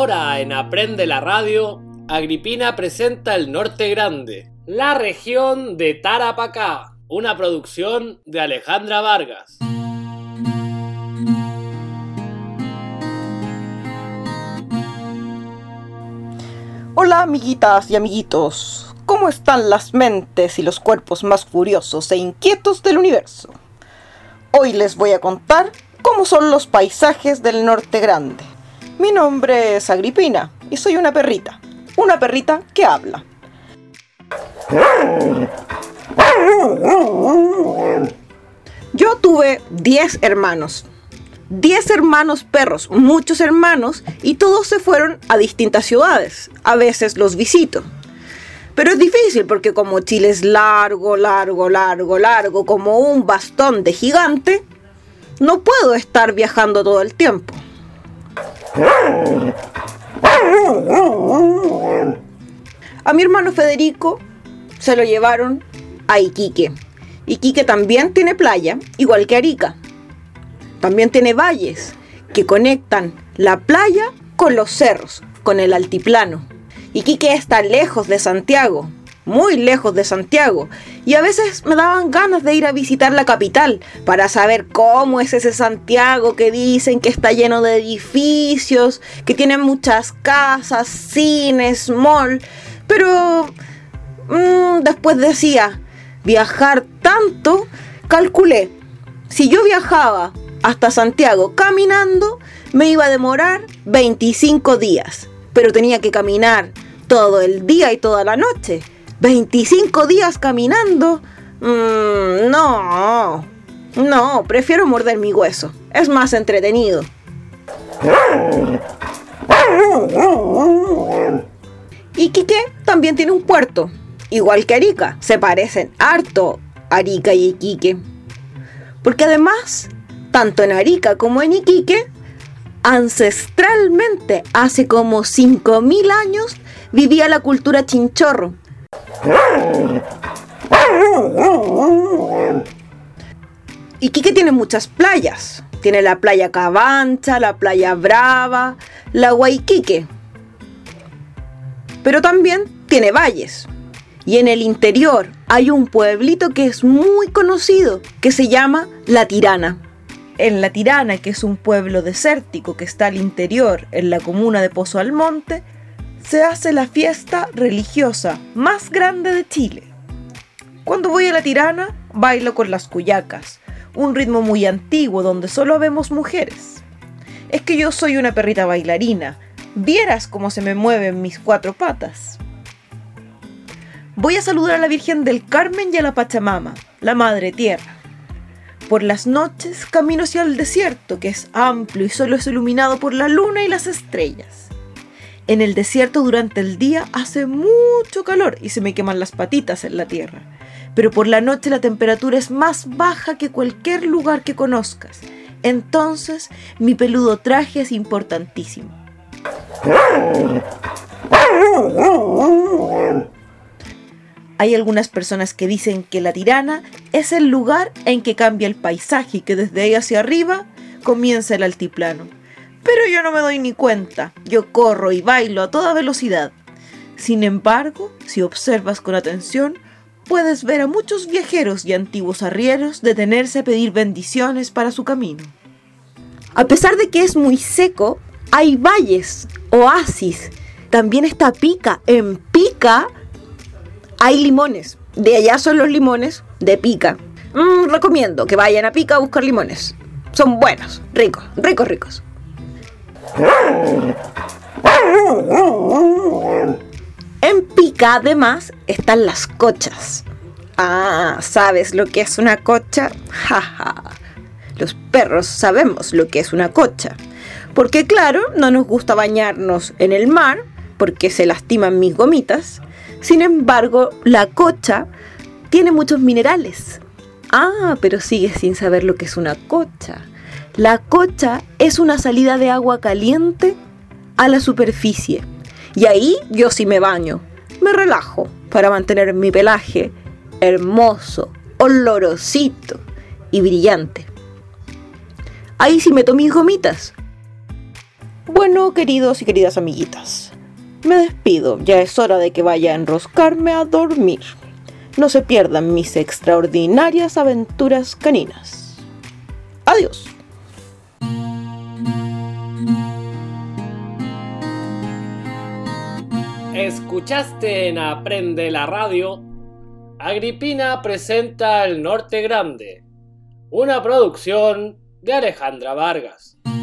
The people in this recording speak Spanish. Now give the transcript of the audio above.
Ahora en Aprende la Radio, Agripina presenta El Norte Grande, la región de Tarapacá, una producción de Alejandra Vargas. Hola amiguitas y amiguitos, ¿cómo están las mentes y los cuerpos más furiosos e inquietos del universo? Hoy les voy a contar cómo son los paisajes del Norte Grande. Mi nombre es Agripina y soy una perrita que habla. Yo tuve 10 hermanos. 10 hermanos perros, muchos hermanos, y todos se fueron a distintas ciudades. A veces los visito. Pero es difícil porque como Chile es largo, como un bastón de gigante, no puedo estar viajando todo el tiempo. A mi hermano Federico se lo llevaron a Iquique. Iquique también tiene playa, igual que Arica. También tiene valles que conectan la playa con los cerros, con el altiplano. Iquique está lejos de Santiago, muy lejos de Santiago, y a veces me daban ganas de ir a visitar la capital para saber cómo es ese Santiago que dicen que está lleno de edificios, que tiene muchas casas, cines, mall, pero después decía, viajar tanto, calculé, si yo viajaba hasta Santiago caminando, me iba a demorar 25 días, pero tenía que caminar todo el día y toda la noche. 25 días caminando, no, prefiero morder mi hueso, es más entretenido. Iquique también tiene un puerto, igual que Arica, se parecen harto Arica y Iquique, porque además, tanto en Arica como en Iquique, ancestralmente, hace como 5.000 años, vivía la cultura chinchorro. Iquique tiene muchas playas. Tiene la playa Cabancha, la playa Brava, la Guayquique. Pero también tiene valles. Y en el interior hay un pueblito que es muy conocido, que se llama La Tirana. En La Tirana, que es un pueblo desértico que está al interior, en la comuna de Pozo Almonte, se hace la fiesta religiosa más grande de Chile. Cuando voy a La Tirana, bailo con las cuyacas, un ritmo muy antiguo donde solo vemos mujeres. Es que yo soy una perrita bailarina, vieras cómo se me mueven mis 4 patas. Voy a saludar a la Virgen del Carmen y a la Pachamama, la Madre Tierra. Por las noches camino hacia el desierto, que es amplio y solo es iluminado por la luna y las estrellas. En el desierto durante el día hace mucho calor y se me queman las patitas en la tierra. Pero por la noche la temperatura es más baja que cualquier lugar que conozcas. Entonces mi peludo traje es importantísimo. Hay algunas personas que dicen que La Tirana es el lugar en que cambia el paisaje y que desde ahí hacia arriba comienza el altiplano. Pero yo no me doy ni cuenta, yo corro y bailo a toda velocidad. Sin embargo, si observas con atención, puedes ver a muchos viajeros y antiguos arrieros detenerse a pedir bendiciones para su camino. A pesar de que es muy seco, hay valles, oasis. También está Pica. En Pica hay limones. De allá son los limones de Pica. Recomiendo que vayan a Pica a buscar limones. Son buenos, ricos. En Pica, además, están las cochas. Ah, ¿sabes lo que es una cocha? Jaja. Los perros sabemos lo que es una cocha. Porque claro, no nos gusta bañarnos en el mar, porque se lastiman mis gomitas. Sin embargo, la cocha tiene muchos minerales. Ah, pero sigues sin saber lo que es una cocha. La cocha es una salida de agua caliente a la superficie. Y ahí yo sí me baño. Me relajo para mantener mi pelaje hermoso, olorosito y brillante. Ahí sí meto mis gomitas. Bueno, queridos y queridas amiguitas, me despido, ya es hora de que vaya a enroscarme a dormir. No se pierdan mis extraordinarias aventuras caninas. Adiós. Escuchaste en Aprende la Radio, Agripina presenta El Norte Grande, una producción de Alejandra Vargas.